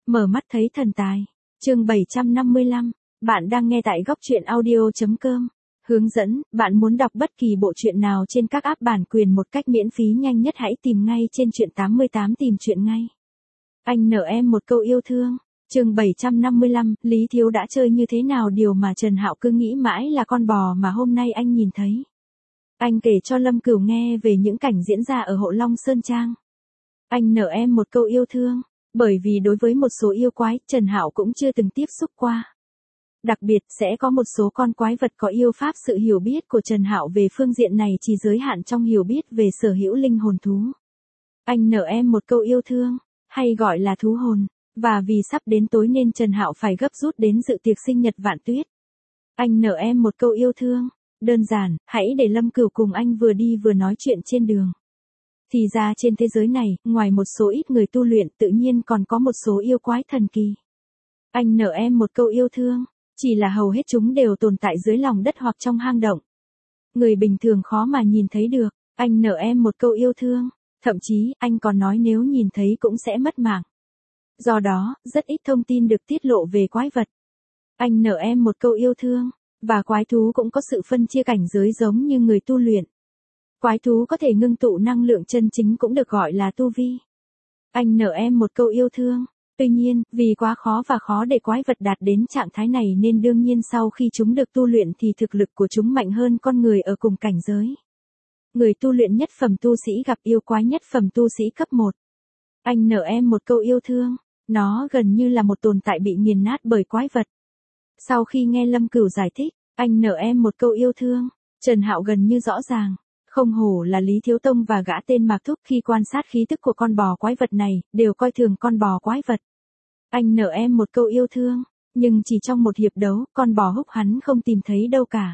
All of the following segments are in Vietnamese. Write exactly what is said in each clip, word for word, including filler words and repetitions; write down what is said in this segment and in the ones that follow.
Mở mắt thấy thần tài. Chương bảy trăm năm mươi lăm. Bạn đang nghe tại góc truyện audio chấm com. Hướng dẫn, bạn muốn đọc bất kỳ bộ truyện nào trên các app bản quyền một cách miễn phí nhanh nhất hãy tìm ngay trên truyện tám mươi tám tìm truyện ngay. Anh nợ em một câu yêu thương. Chương bảy trăm năm mươi lăm, Lý Thiếu đã chơi như thế nào điều mà Trần Hạo cứ nghĩ mãi là con bò mà hôm nay anh nhìn thấy. Anh kể cho Lâm Cửu nghe về những cảnh diễn ra ở Hộ Long Sơn Trang. Anh nợ em một câu yêu thương, bởi vì đối với một số yêu quái, Trần Hạo cũng chưa từng tiếp xúc qua. Đặc biệt, sẽ có một số con quái vật có yêu pháp sự hiểu biết của Trần Hạo về phương diện này chỉ giới hạn trong hiểu biết về sở hữu linh hồn thú. Anh nợ em một câu yêu thương, hay gọi là thú hồn, và vì sắp đến tối nên Trần Hạo phải gấp rút đến dự tiệc sinh nhật Vạn Tuyết. Anh nợ em một câu yêu thương, đơn giản, hãy để Lâm Cửu cùng anh vừa đi vừa nói chuyện trên đường. Thì ra trên thế giới này, ngoài một số ít người tu luyện tự nhiên còn có một số yêu quái thần kỳ. Anh nợ em một câu yêu thương, chỉ là hầu hết chúng đều tồn tại dưới lòng đất hoặc trong hang động. Người bình thường khó mà nhìn thấy được, anh nợ em một câu yêu thương, thậm chí anh còn nói nếu nhìn thấy cũng sẽ mất mạng. Do đó, rất ít thông tin được tiết lộ về quái vật. Anh nợ em một câu yêu thương, và quái thú cũng có sự phân chia cảnh giới giống như người tu luyện. Quái thú có thể ngưng tụ năng lượng chân chính cũng được gọi là tu vi. Anh nợ em một câu yêu thương, tuy nhiên, vì quá khó và khó để quái vật đạt đến trạng thái này nên đương nhiên sau khi chúng được tu luyện thì thực lực của chúng mạnh hơn con người ở cùng cảnh giới. Người tu luyện nhất phẩm tu sĩ gặp yêu quái nhất phẩm tu sĩ cấp một. Anh nợ em một câu yêu thương, nó gần như là một tồn tại bị nghiền nát bởi quái vật. Sau khi nghe Lâm Cửu giải thích, anh nợ em một câu yêu thương, Trần Hạo gần như rõ ràng. Không hổ là Lý Thiếu Tông và gã tên Mạc Thúc khi quan sát khí tức của con bò quái vật này, đều coi thường con bò quái vật. Anh nợ em một câu yêu thương, nhưng chỉ trong một hiệp đấu, con bò húc hắn không tìm thấy đâu cả.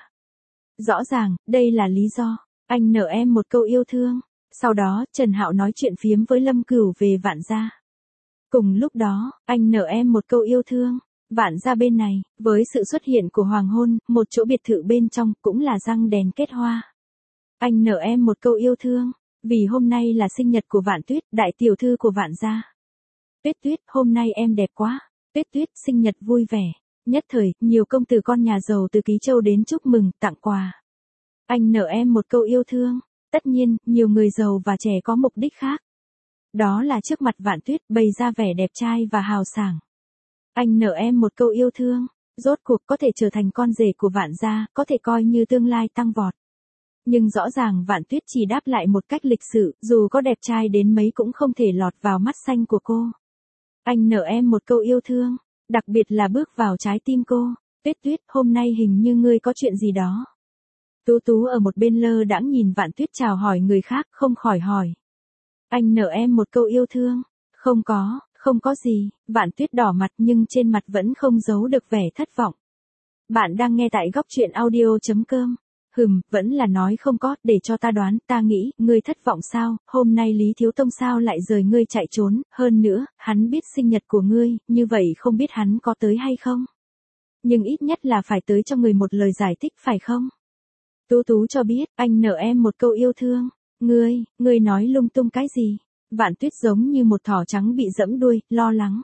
Rõ ràng, đây là lý do. Anh nợ em một câu yêu thương. Sau đó, Trần Hạo nói chuyện phiếm với Lâm Cửu về Vạn gia. Cùng lúc đó, anh nợ em một câu yêu thương. Vạn gia bên này, với sự xuất hiện của hoàng hôn, một chỗ biệt thự bên trong cũng là răng đèn kết hoa. Anh nợ em một câu yêu thương, vì hôm nay là sinh nhật của Vạn Tuyết, đại tiểu thư của Vạn gia. Tuyết Tuyết, hôm nay em đẹp quá. Tuyết Tuyết, sinh nhật vui vẻ. Nhất thời, nhiều công tử con nhà giàu từ Ký Châu đến chúc mừng, tặng quà. Anh nợ em một câu yêu thương. Tất nhiên, nhiều người giàu và trẻ có mục đích khác. Đó là trước mặt Vạn Tuyết bày ra vẻ đẹp trai và hào sảng. Anh nợ em một câu yêu thương. Rốt cuộc có thể trở thành con rể của Vạn gia, có thể coi như tương lai tăng vọt. Nhưng rõ ràng Vạn Tuyết chỉ đáp lại một cách lịch sự, dù có đẹp trai đến mấy cũng không thể lọt vào mắt xanh của cô. Anh nợ em một câu yêu thương, đặc biệt là bước vào trái tim cô. Tuyết Tuyết, hôm nay hình như ngươi có chuyện gì đó. Tú Tú ở một bên lơ đãng nhìn Vạn Tuyết chào hỏi người khác, không khỏi hỏi. Anh nợ em một câu yêu thương. Không có, không có gì. Vạn Tuyết đỏ mặt nhưng trên mặt vẫn không giấu được vẻ thất vọng. Bạn đang nghe tại góc truyện audio chấm com. Hừm, vẫn là nói không có, để cho ta đoán, ta nghĩ, ngươi thất vọng sao, hôm nay Lý Thiếu Tông sao lại rời ngươi chạy trốn, hơn nữa, hắn biết sinh nhật của ngươi, như vậy không biết hắn có tới hay không? Nhưng ít nhất là phải tới cho người một lời giải thích phải không? Tú Tú cho biết, anh nợ em một câu yêu thương, ngươi, ngươi nói lung tung cái gì? Vạn Tuyết giống như một thỏ trắng bị dẫm đuôi, lo lắng.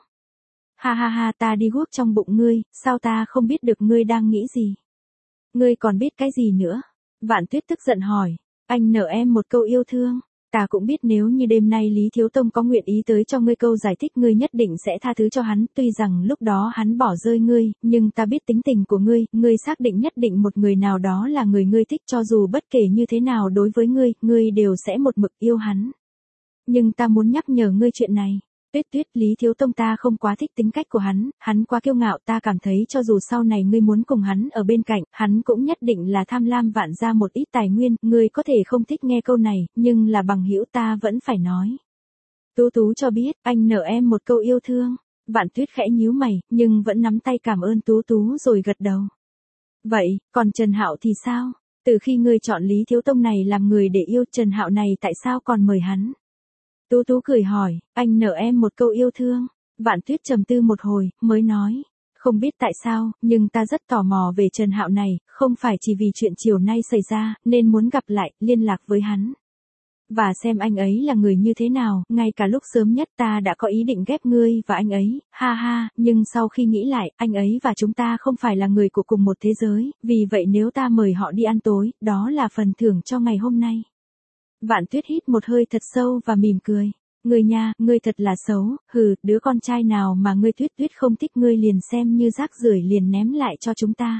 Ha ha ha, ta đi guốc trong bụng ngươi, sao ta không biết được ngươi đang nghĩ gì? Ngươi còn biết cái gì nữa? Vạn Tuyết tức giận hỏi. Anh nợ em một câu yêu thương. Ta cũng biết nếu như đêm nay Lý Thiếu Tông có nguyện ý tới cho ngươi câu giải thích ngươi nhất định sẽ tha thứ cho hắn. Tuy rằng lúc đó hắn bỏ rơi ngươi, nhưng ta biết tính tình của ngươi. Ngươi xác định nhất định một người nào đó là người ngươi thích cho dù bất kể như thế nào đối với ngươi, ngươi đều sẽ một mực yêu hắn. Nhưng ta muốn nhắc nhở ngươi chuyện này. Tuyết Tuyết, Lý Thiếu Tông ta không quá thích tính cách của hắn, hắn quá kiêu ngạo, ta cảm thấy cho dù sau này ngươi muốn cùng hắn ở bên cạnh, hắn cũng nhất định là tham lam Vạn gia một ít tài nguyên, ngươi có thể không thích nghe câu này, nhưng là bằng hữu ta vẫn phải nói. Tú Tú cho biết, anh nợ em một câu yêu thương. Vạn Tuyết khẽ nhíu mày, nhưng vẫn nắm tay cảm ơn Tú Tú rồi gật đầu. Vậy, còn Trần Hạo thì sao? Từ khi ngươi chọn Lý Thiếu Tông này làm người để yêu Trần Hạo này tại sao còn mời hắn? Tú Tú cười hỏi, anh nợ em một câu yêu thương. Vạn Tuyết trầm tư một hồi, mới nói, không biết tại sao, nhưng ta rất tò mò về Trần Hạo này, không phải chỉ vì chuyện chiều nay xảy ra, nên muốn gặp lại, liên lạc với hắn. và xem anh ấy là người như thế nào, ngay cả lúc sớm nhất ta đã có ý định ghép ngươi và anh ấy, ha ha, nhưng sau khi nghĩ lại, anh ấy và chúng ta không phải là người của cùng một thế giới, vì vậy nếu ta mời họ đi ăn tối, đó là phần thưởng cho ngày hôm nay. Vạn Tuyết hít một hơi thật sâu và mỉm cười. Ngươi nha, ngươi thật là xấu, hừ, đứa con trai nào mà ngươi Tuyết Tuyết không thích ngươi liền xem như rác rưởi liền ném lại cho chúng ta.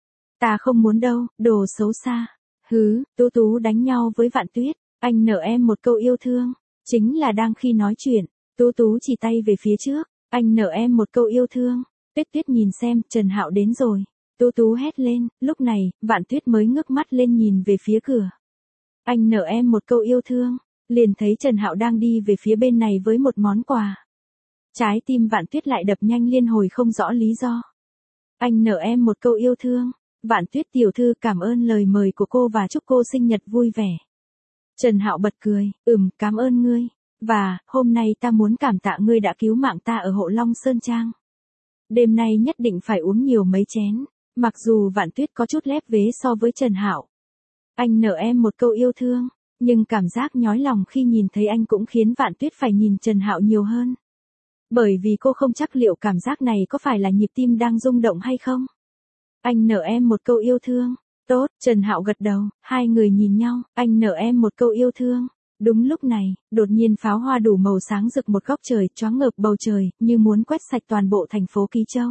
Ta không muốn đâu, đồ xấu xa. Hứ, Tú Tú đánh nhau với Vạn Tuyết, anh nợ em một câu yêu thương. Chính là đang khi nói chuyện, Tú Tú chỉ tay về phía trước, anh nợ em một câu yêu thương. Tuyết Tuyết nhìn xem, Trần Hạo đến rồi. Tú Tú hét lên, lúc này, Vạn Tuyết mới ngước mắt lên nhìn về phía cửa. Anh nợ em một câu yêu thương, liền thấy Trần Hạo đang đi về phía bên này với một món quà. Trái tim Vạn Tuyết lại đập nhanh liên hồi không rõ lý do. Anh nợ em một câu yêu thương. Vạn Tuyết tiểu thư cảm ơn lời mời của cô và chúc cô sinh nhật vui vẻ. Trần Hạo bật cười, ừm, cảm ơn ngươi. Và, hôm nay ta muốn cảm tạ ngươi đã cứu mạng ta ở Hộ Long Sơn Trang. Đêm nay nhất định phải uống nhiều mấy chén, mặc dù Vạn Tuyết có chút lép vế so với Trần Hạo. Anh nợ em một câu yêu thương, nhưng cảm giác nhói lòng khi nhìn thấy anh cũng khiến Vạn Tuyết phải nhìn Trần Hạo nhiều hơn. Bởi vì cô không chắc liệu cảm giác này có phải là nhịp tim đang rung động hay không. Anh nợ em một câu yêu thương. Tốt, Trần Hạo gật đầu, hai người nhìn nhau, anh nợ em một câu yêu thương. Đúng lúc này, đột nhiên pháo hoa đủ màu sáng rực một góc trời, choáng ngợp bầu trời, như muốn quét sạch toàn bộ thành phố Ký Châu.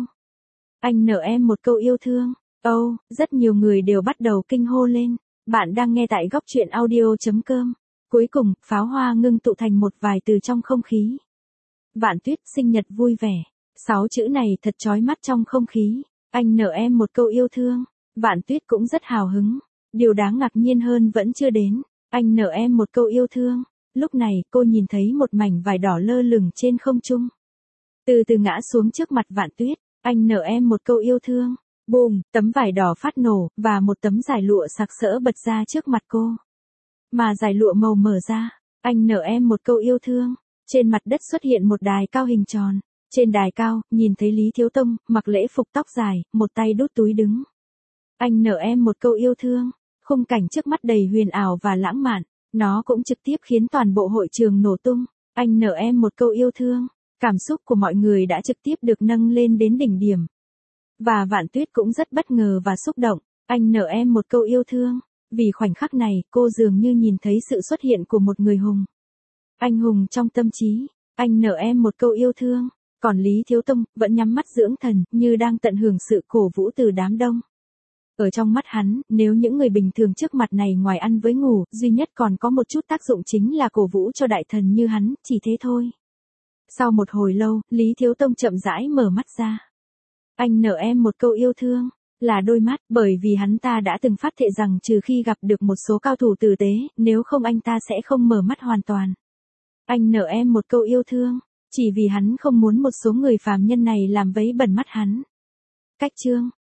Anh nợ em một câu yêu thương. Âu, oh, rất nhiều người đều bắt đầu kinh hô lên. Bạn đang nghe tại góc truyện audio chấm com. Cuối cùng, pháo hoa ngưng tụ thành một vài từ trong không khí. Vạn Tuyết sinh nhật vui vẻ. Sáu chữ này thật chói mắt trong không khí. Anh nợ em một câu yêu thương. Vạn Tuyết cũng rất hào hứng. Điều đáng ngạc nhiên hơn vẫn chưa đến. Anh nợ em một câu yêu thương. Lúc này, cô nhìn thấy một mảnh vải đỏ lơ lửng trên không trung. Từ từ ngã xuống trước mặt Vạn Tuyết. Anh nợ em một câu yêu thương. Bùm, tấm vải đỏ phát nổ, và một tấm giải lụa sặc sỡ bật ra trước mặt cô. Mà giải lụa màu mở ra. Anh nợ em một câu yêu thương. Trên mặt đất xuất hiện một đài cao hình tròn. Trên đài cao, nhìn thấy Lý Thiếu Tông, mặc lễ phục tóc dài, một tay đút túi đứng. Anh nợ em một câu yêu thương. Khung cảnh trước mắt đầy huyền ảo và lãng mạn. Nó cũng trực tiếp khiến toàn bộ hội trường nổ tung. Anh nợ em một câu yêu thương. Cảm xúc của mọi người đã trực tiếp được nâng lên đến đỉnh điểm. Và Vạn Tuyết cũng rất bất ngờ và xúc động. Anh nợ em một câu yêu thương. Vì khoảnh khắc này, cô dường như nhìn thấy sự xuất hiện của một người hùng. Anh hùng trong tâm trí. Anh nợ em một câu yêu thương. Còn Lý Thiếu Tông, vẫn nhắm mắt dưỡng thần, như đang tận hưởng sự cổ vũ từ đám đông. Ở trong mắt hắn, nếu những người bình thường trước mặt này ngoài ăn với ngủ, duy nhất còn có một chút tác dụng chính là cổ vũ cho đại thần như hắn, chỉ thế thôi. Sau một hồi lâu, Lý Thiếu Tông chậm rãi mở mắt ra. Anh nợ em một câu yêu thương, là đôi mắt, bởi vì hắn ta đã từng phát thệ rằng trừ khi gặp được một số cao thủ tử tế, nếu không anh ta sẽ không mở mắt hoàn toàn. Anh nợ em một câu yêu thương, chỉ vì hắn không muốn một số người phàm nhân này làm vấy bẩn mắt hắn. Cách chương